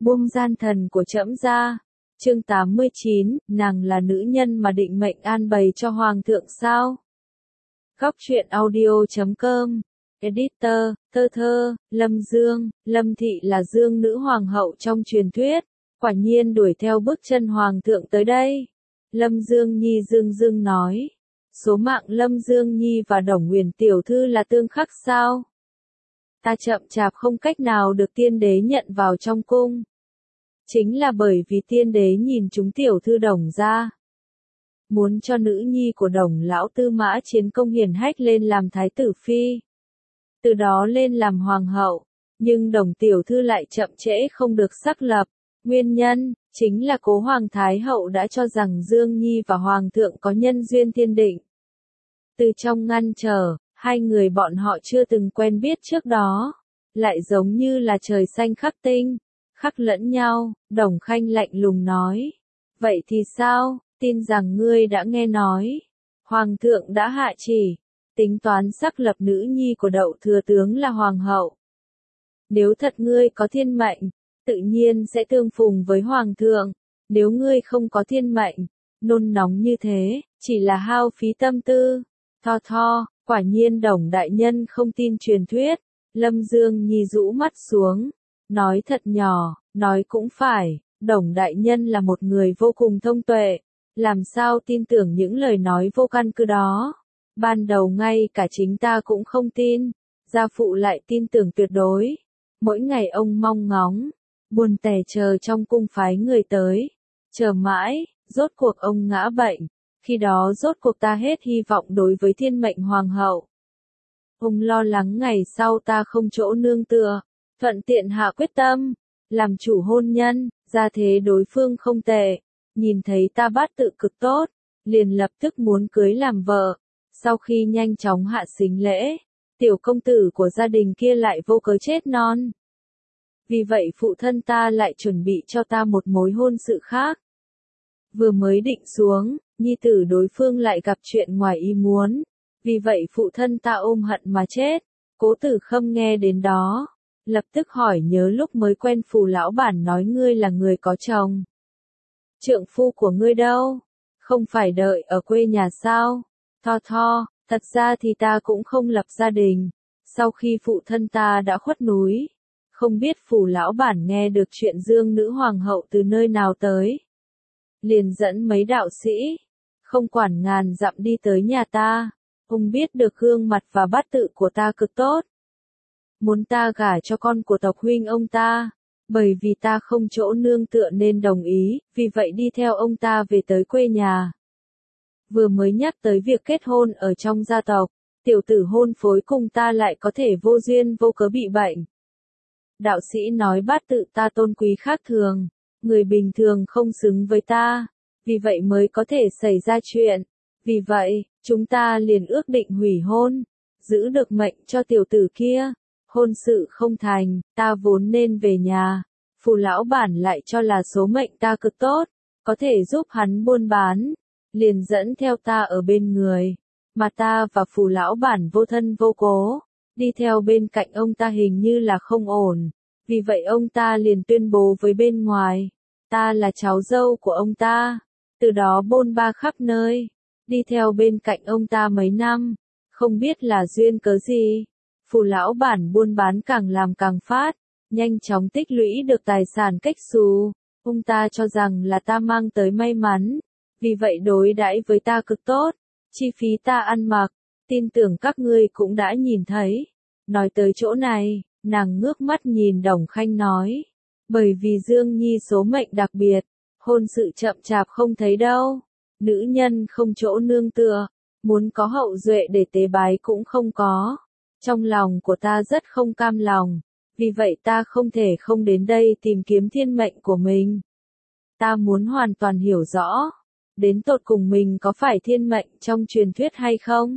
buông gian thần của trẫm ra. Chương 89, nàng là nữ nhân mà định mệnh an bày cho hoàng thượng sao? Góc truyện audio.com. Editor, Thơ, Lâm Dương, Lâm Thị là Dương nữ hoàng hậu trong truyền thuyết, quả nhiên đuổi theo bước chân hoàng thượng tới đây. Lâm Dương Nhi dưng nói, số mạng Lâm Dương Nhi và Đồng Nguyền tiểu thư là tương khắc sao? Ta chậm chạp không cách nào được tiên đế nhận vào trong cung. Chính là bởi vì tiên đế nhìn chúng tiểu thư Đồng ra. Muốn cho nữ nhi của Đồng lão Tư Mã Chiến Công hiển hách lên làm thái tử phi. Từ đó lên làm hoàng hậu, nhưng Đồng tiểu thư lại chậm trễ không được xác lập. Nguyên nhân, chính là cố hoàng thái hậu đã cho rằng Dương Nhi và hoàng thượng có nhân duyên thiên định. Từ trong ngăn trở, hai người bọn họ chưa từng quen biết trước đó, lại giống như là trời xanh khắc tinh, khắc lẫn nhau. Đồng Khanh lạnh lùng nói, vậy thì sao, tin rằng ngươi đã nghe nói, hoàng thượng đã hạ chỉ, tính toán xác lập nữ nhi của Đậu thừa tướng là hoàng hậu. Nếu thật ngươi có thiên mệnh, tự nhiên sẽ tương phùng với hoàng thượng, nếu ngươi không có thiên mệnh, nôn nóng như thế, chỉ là hao phí tâm tư. Quả nhiên Đồng đại nhân không tin truyền thuyết. Lâm Dương Nhi rũ mắt xuống, nói thật nhỏ, nói cũng phải, Đồng đại nhân là một người vô cùng thông tuệ, làm sao tin tưởng những lời nói vô căn cứ đó. Ban đầu ngay cả chính ta cũng không tin, gia phụ lại tin tưởng tuyệt đối. Mỗi ngày ông mong ngóng, buồn tẻ chờ trong cung phái người tới, chờ mãi, rốt cuộc ông ngã bệnh, khi đó rốt cuộc ta hết hy vọng đối với thiên mệnh hoàng hậu. Ông lo lắng ngày sau ta không chỗ nương tựa, thuận tiện hạ quyết tâm, làm chủ hôn nhân, ra thế đối phương không tệ, nhìn thấy ta bát tự cực tốt, liền lập tức muốn cưới làm vợ. Sau khi nhanh chóng hạ sính lễ, tiểu công tử của gia đình kia lại vô cớ chết non. Vì vậy phụ thân ta lại chuẩn bị cho ta một mối hôn sự khác. Vừa mới định xuống, nhi tử đối phương lại gặp chuyện ngoài ý muốn. Vì vậy phụ thân ta ôm hận mà chết. Cố Tử Khâm nghe đến đó, lập tức hỏi nhớ lúc mới quen Phù lão bản nói ngươi là người có chồng. Trượng phu của ngươi đâu? Không phải đợi ở quê nhà sao? Thật ra thì ta cũng không lập gia đình. Sau khi phụ thân ta đã khuất núi, không biết Phù lão bản nghe được chuyện Dương nữ hoàng hậu từ nơi nào tới, liền dẫn mấy đạo sĩ, không quản ngàn dặm đi tới nhà ta. Ông biết được gương mặt và bát tự của ta cực tốt, muốn ta gả cho con của tộc huynh ông ta, bởi vì ta không chỗ nương tựa nên đồng ý, vì vậy đi theo ông ta về tới quê nhà. Vừa mới nhắc tới việc kết hôn ở trong gia tộc, tiểu tử hôn phối cùng ta lại có thể vô duyên vô cớ bị bệnh. Đạo sĩ nói bát tự ta tôn quý khác thường, người bình thường không xứng với ta, vì vậy mới có thể xảy ra chuyện. Vì vậy, chúng ta liền ước định hủy hôn, giữ được mệnh cho tiểu tử kia. Hôn sự không thành, ta vốn nên về nhà. Phù lão bản lại cho là số mệnh ta cực tốt, có thể giúp hắn buôn bán, liền dẫn theo ta ở bên người. Mà ta và Phù lão bản vô thân vô cố, đi theo bên cạnh ông ta hình như là không ổn. Vì vậy ông ta liền tuyên bố với bên ngoài, ta là cháu dâu của ông ta. Từ đó bôn ba khắp nơi, đi theo bên cạnh ông ta mấy năm, không biết là duyên cớ gì. Phù lão bản buôn bán càng làm càng phát, nhanh chóng tích lũy được tài sản cách xù. Ông ta cho rằng là ta mang tới may mắn, vì vậy đối đãi với ta cực tốt, chi phí ta ăn mặc, tin tưởng các ngươi cũng đã nhìn thấy. Nói tới chỗ này, nàng ngước mắt nhìn Đồng Khanh nói, bởi vì Dương Nhi số mệnh đặc biệt, hôn sự chậm chạp không thấy đâu, nữ nhân không chỗ nương tựa, muốn có hậu duệ để tế bái cũng không có. Trong lòng của ta rất không cam lòng, vì vậy ta không thể không đến đây tìm kiếm thiên mệnh của mình. Ta muốn hoàn toàn hiểu rõ, đến tột cùng mình có phải thiên mệnh trong truyền thuyết hay không?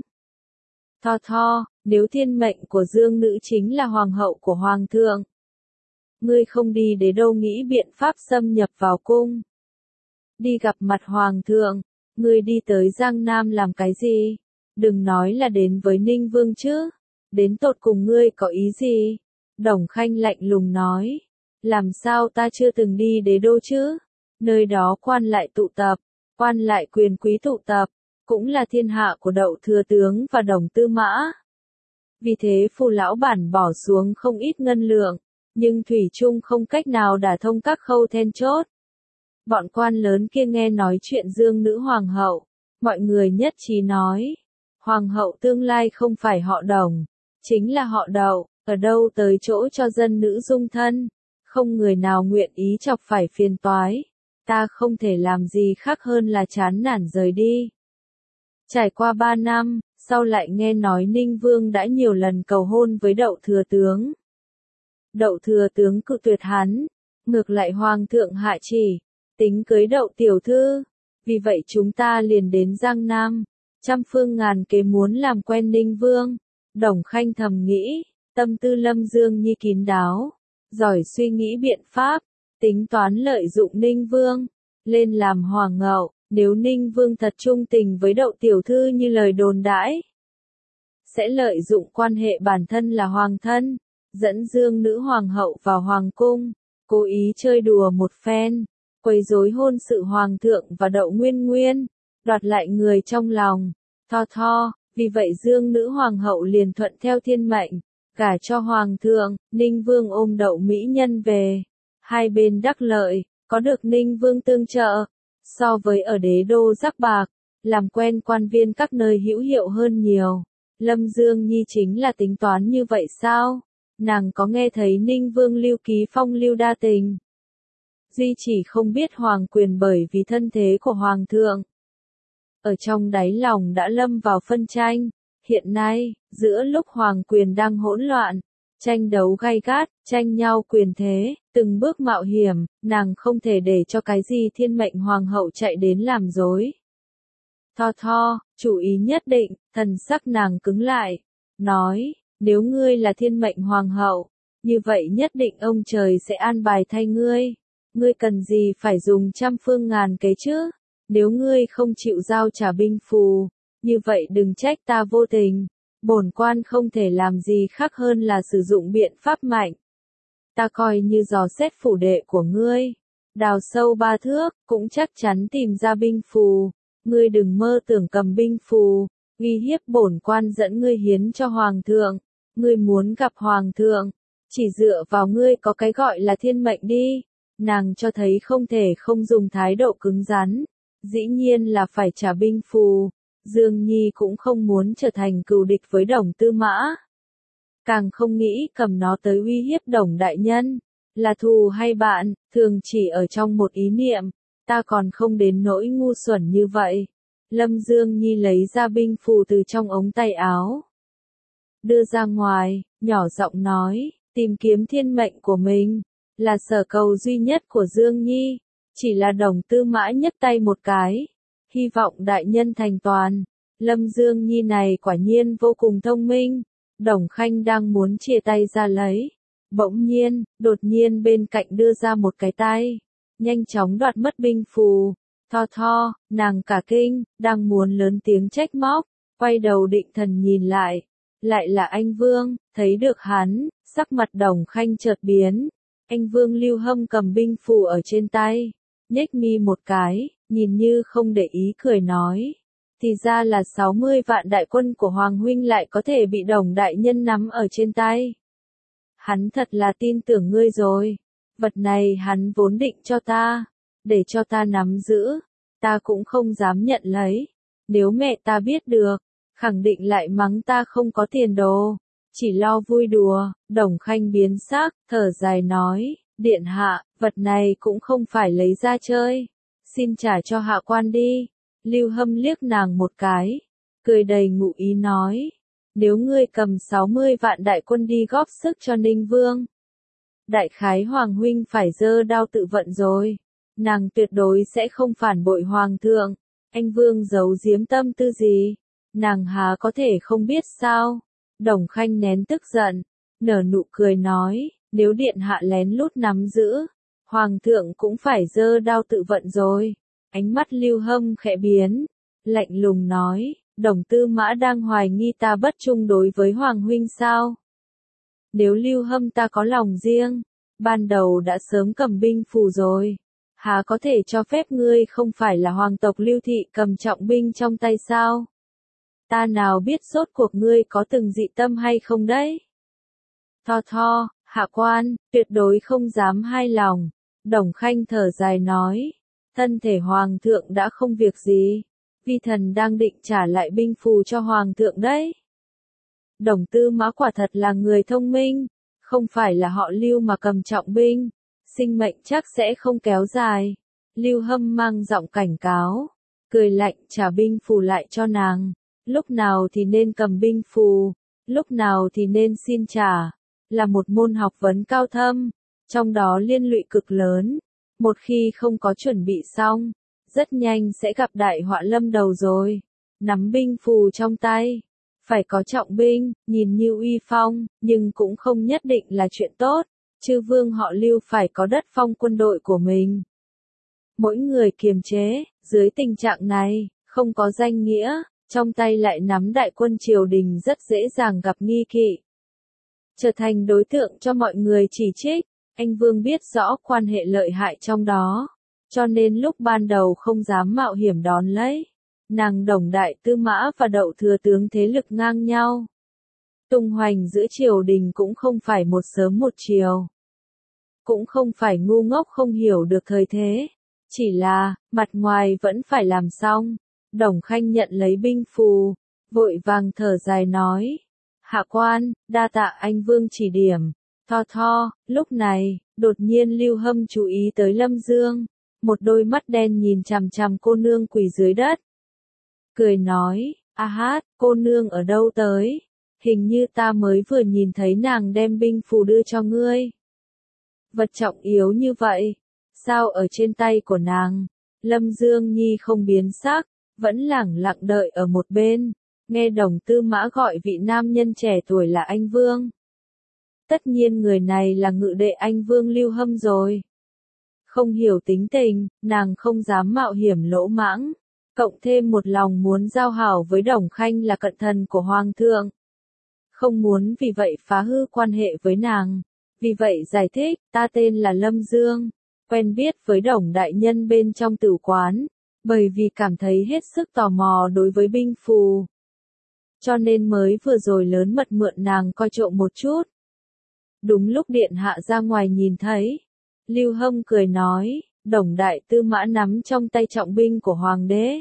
Nếu thiên mệnh của Dương nữ chính là hoàng hậu của hoàng thượng, ngươi không đi để đâu nghĩ biện pháp xâm nhập vào cung, đi gặp mặt hoàng thượng, ngươi đi tới Giang Nam làm cái gì? Đừng nói là đến với Ninh Vương chứ, đến tột cùng ngươi có ý gì? Đồng Khanh lạnh lùng nói, làm sao ta chưa từng đi đế đô chứ? Nơi đó quan lại tụ tập, quan lại quyền quý tụ tập, cũng là thiên hạ của Đậu thừa tướng và Đồng Tư Mã. Vì thế Phù lão bản bỏ xuống không ít ngân lượng, nhưng thủy chung không cách nào đả thông các khâu then chốt. Bọn quan lớn kia nghe nói chuyện Dương nữ hoàng hậu, mọi người nhất trí nói, hoàng hậu tương lai không phải họ Đồng, chính là họ Đậu, ở đâu tới chỗ cho dân nữ dung thân, không người nào nguyện ý chọc phải phiền toái, ta không thể làm gì khác hơn là chán nản rời đi. Trải qua 3 năm, sau lại nghe nói Ninh Vương đã nhiều lần cầu hôn với Đậu thừa tướng. Đậu thừa tướng cự tuyệt hắn, ngược lại hoàng thượng hạ chỉ, tính cưới Đậu tiểu thư, vì vậy chúng ta liền đến Giang Nam, trăm phương ngàn kế muốn làm quen Ninh Vương. Đồng Khanh thầm nghĩ, tâm tư Lâm Dương Nhi kín đáo, giỏi suy nghĩ biện pháp, tính toán lợi dụng Ninh Vương, lên làm hoàng hậu. Nếu Ninh Vương thật trung tình với Đậu tiểu thư như lời đồn đãi, sẽ lợi dụng quan hệ bản thân là hoàng thân, dẫn Dương nữ hoàng hậu vào hoàng cung, cố ý chơi đùa một phen, quấy rối hôn sự hoàng thượng và Đậu Nguyên Nguyên, đoạt lại người trong lòng. Vì vậy Dương nữ hoàng hậu liền thuận theo thiên mệnh, gả cho hoàng thượng. Ninh Vương ôm Đậu mỹ nhân về, hai bên đắc lợi, có được Ninh Vương tương trợ, so với ở đế đô rắc bạc, làm quen quan viên các nơi hữu hiệu hơn nhiều. Lâm Dương Nhi chính là tính toán như vậy sao? Nàng có nghe thấy Ninh Vương lưu ký phong lưu đa tình? Duy chỉ không biết hoàng quyền bởi vì thân thế của hoàng thượng. Ở trong đáy lòng đã lâm vào phân tranh, hiện nay, giữa lúc hoàng quyền đang hỗn loạn, tranh đấu gay gắt, tranh nhau quyền thế, từng bước mạo hiểm, nàng không thể để cho cái gì thiên mệnh hoàng hậu chạy đến làm dối. Chủ ý nhất định, thần sắc nàng cứng lại, nói, nếu ngươi là thiên mệnh hoàng hậu, như vậy nhất định ông trời sẽ an bài thay ngươi. Ngươi cần gì phải dùng trăm phương ngàn kế chứ? Nếu ngươi không chịu giao trả binh phù, như vậy đừng trách ta vô tình. Bổn quan không thể làm gì khác hơn là sử dụng biện pháp mạnh. Ta coi như dò xét phủ đệ của ngươi, đào sâu 3 thước, cũng chắc chắn tìm ra binh phù. Ngươi đừng mơ tưởng cầm binh phù, uy hiếp bổn quan dẫn ngươi hiến cho hoàng thượng. Ngươi muốn gặp hoàng thượng, chỉ dựa vào ngươi có cái gọi là thiên mệnh đi. Nàng cho thấy không thể không dùng thái độ cứng rắn, dĩ nhiên là phải trả binh phù. Dương Nhi cũng không muốn trở thành cừu địch với Đồng Tư Mã, càng không nghĩ cầm nó tới uy hiếp Đồng đại nhân. Là thù hay bạn, thường chỉ ở trong một ý niệm, ta còn không đến nỗi ngu xuẩn như vậy. Lâm Dương Nhi lấy ra binh phù từ trong ống tay áo, đưa ra ngoài, nhỏ giọng nói, tìm kiếm thiên mệnh của mình, là sở cầu duy nhất của Dương Nhi. Chỉ là Đồng Tư Mã nhấc tay một cái, hy vọng đại nhân thành toàn. Lâm Dương Nhi này quả nhiên vô cùng thông minh. Đồng Khanh đang muốn chia tay ra lấy, bỗng nhiên, đột nhiên bên cạnh đưa ra một cái tay, nhanh chóng đoạt mất binh phù. Nàng cả kinh, đang muốn lớn tiếng trách móc, quay đầu định thần nhìn lại là anh Vương. Thấy được hắn, sắc mặt Đồng Khanh chợt biến. Anh Vương Lưu Hâm cầm binh phù ở trên tay, nhếch mi một cái, nhìn như không để ý cười nói, thì ra là 60 vạn đại quân của Hoàng huynh lại có thể bị Đồng đại nhân nắm ở trên tay. Hắn thật là tin tưởng ngươi rồi. Vật này hắn vốn định cho ta, để cho ta nắm giữ, ta cũng không dám nhận lấy. Nếu mẹ ta biết được, khẳng định lại mắng ta không có tiền đồ. Chỉ lo vui đùa. Đồng Khanh biến sắc, thở dài nói, điện hạ, vật này cũng không phải lấy ra chơi, xin trả cho hạ quan đi. Lưu Hâm liếc nàng một cái, cười đầy ngụ ý nói, nếu ngươi cầm 60 vạn đại quân đi góp sức cho Ninh Vương, đại khái Hoàng huynh phải giơ đao tự vận rồi. Nàng tuyệt đối sẽ không phản bội Hoàng thượng. Anh Vương giấu giếm tâm tư gì, nàng há có thể không biết sao? Đồng Khanh nén tức giận, nở nụ cười nói, nếu điện hạ lén lút nắm giữ, Hoàng thượng cũng phải giơ đao tự vận rồi. Ánh mắt Lưu Hâm khẽ biến, lạnh lùng nói, Đồng Tư Mã đang hoài nghi ta bất trung đối với Hoàng huynh sao? Nếu Lưu Hâm ta có lòng riêng, ban đầu đã sớm cầm binh phù rồi. Há có thể cho phép ngươi không phải là hoàng tộc Lưu Thị cầm trọng binh trong tay sao? Ta nào biết rốt cuộc ngươi có từng dị tâm hay không đấy? Tho, hạ quan, tuyệt đối không dám hai lòng. Đồng Khanh thở dài nói, thân thể hoàng thượng đã không việc gì, vi thần đang định trả lại binh phù cho hoàng thượng đấy. Đồng Tư Mã quả thật là người thông minh, không phải là họ Lưu mà cầm trọng binh, sinh mệnh chắc sẽ không kéo dài. Lưu Hâm mang giọng cảnh cáo, cười lạnh trả binh phù lại cho nàng, lúc nào thì nên cầm binh phù, lúc nào thì nên xin trả, là một môn học vấn cao thâm, trong đó liên lụy cực lớn, một khi không có chuẩn bị xong, rất nhanh sẽ gặp đại họa lâm đầu rồi. Nắm binh phù trong tay, phải có trọng binh, nhìn như uy phong, nhưng cũng không nhất định là chuyện tốt. Chư vương họ Lưu phải có đất phong quân đội của mình. Mỗi người kiềm chế, dưới tình trạng này, không có danh nghĩa, trong tay lại nắm đại quân triều đình rất dễ dàng gặp nghi kỵ. Trở thành đối tượng cho mọi người chỉ trích, anh Vương biết rõ quan hệ lợi hại trong đó, cho nên lúc ban đầu không dám mạo hiểm đón lấy. Nàng Đồng Đại Tư Mã và Đậu Thừa Tướng thế lực ngang nhau. Tung hoành giữa triều đình cũng không phải một sớm một chiều. Cũng không phải ngu ngốc không hiểu được thời thế. Chỉ là, mặt ngoài vẫn phải làm xong. Đồng Khanh nhận lấy binh phù, vội vàng thở dài nói. Hạ quan, đa tạ anh Vương chỉ điểm. Tho, lúc này, đột nhiên Lưu Hâm chú ý tới Lâm Dương. Một đôi mắt đen nhìn chằm chằm cô nương quỳ dưới đất. Cười nói, a hát, cô nương ở đâu tới? Hình như ta mới vừa nhìn thấy nàng đem binh phù đưa cho ngươi. Vật trọng yếu như vậy, sao ở trên tay của nàng? Lâm Dương Nhi không biến sắc, vẫn lẳng lặng đợi ở một bên, nghe Đồng Tư Mã gọi vị nam nhân trẻ tuổi là anh Vương. Tất nhiên người này là ngự đệ anh Vương Lưu Hâm rồi. Không hiểu tính tình, nàng không dám mạo hiểm lỗ mãng, cộng thêm một lòng muốn giao hảo với Đồng Khanh là cận thần của Hoàng thượng. Không muốn vì vậy phá hư quan hệ với nàng. Vì vậy giải thích, ta tên là Lâm Dương, quen biết với Đồng đại nhân bên trong tử quán, bởi vì cảm thấy hết sức tò mò đối với binh phù. Cho nên mới vừa rồi lớn mật mượn nàng coi trộm một chút. Đúng lúc điện hạ ra ngoài nhìn thấy, Lưu Hâm cười nói, Đồng Đại Tư Mã nắm trong tay trọng binh của Hoàng đế.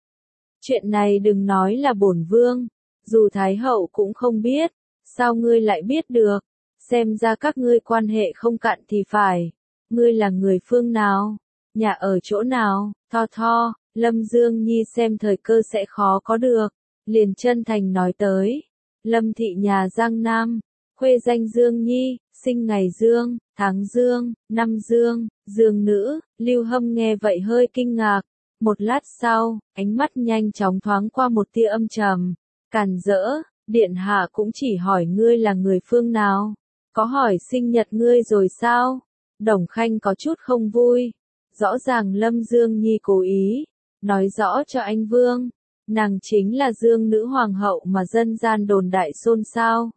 Chuyện này đừng nói là bổn vương, dù Thái hậu cũng không biết, sao ngươi lại biết được? Xem ra các ngươi quan hệ không cạn thì phải. Ngươi là người phương nào? Nhà ở chỗ nào? Tho, Lâm Dương Nhi xem thời cơ sẽ khó có được. Liền chân thành nói tới. Lâm thị nhà Giang Nam. Khuê danh Dương Nhi, sinh ngày Dương, tháng Dương, năm Dương, Dương nữ. Lưu Hâm nghe vậy hơi kinh ngạc. Một lát sau, ánh mắt nhanh chóng thoáng qua một tia âm trầm. Càn rỡ, điện hạ cũng chỉ hỏi ngươi là người phương nào. Có hỏi sinh nhật ngươi rồi sao? Đồng Khanh có chút không vui. Rõ ràng Lâm Dương Nhi cố ý. Nói rõ cho anh Vương. Nàng chính là Dương nữ hoàng hậu mà dân gian đồn đại xôn xao.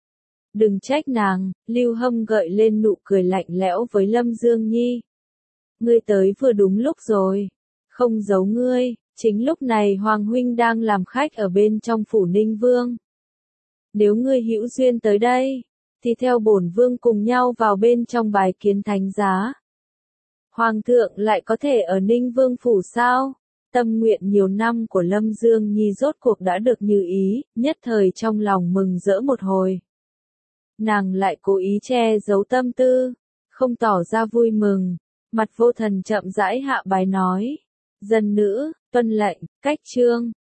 Đừng trách nàng, Lưu Hâm gợi lên nụ cười lạnh lẽo với Lâm Dương Nhi. Ngươi tới vừa đúng lúc rồi. Không giấu ngươi, chính lúc này Hoàng huynh đang làm khách ở bên trong phủ Ninh Vương. Nếu ngươi hữu duyên tới đây, thì theo bổn vương cùng nhau vào bên trong bài kiến thánh giá. Hoàng thượng lại có thể ở Ninh Vương phủ sao? Tâm nguyện nhiều năm của Lâm Dương Nhi rốt cuộc đã được như ý, nhất thời trong lòng mừng rỡ một hồi. Nàng lại cố ý che giấu tâm tư, không tỏ ra vui mừng, mặt vô thần chậm rãi hạ bài nói. Dân nữ, tuân lệnh, cách chương.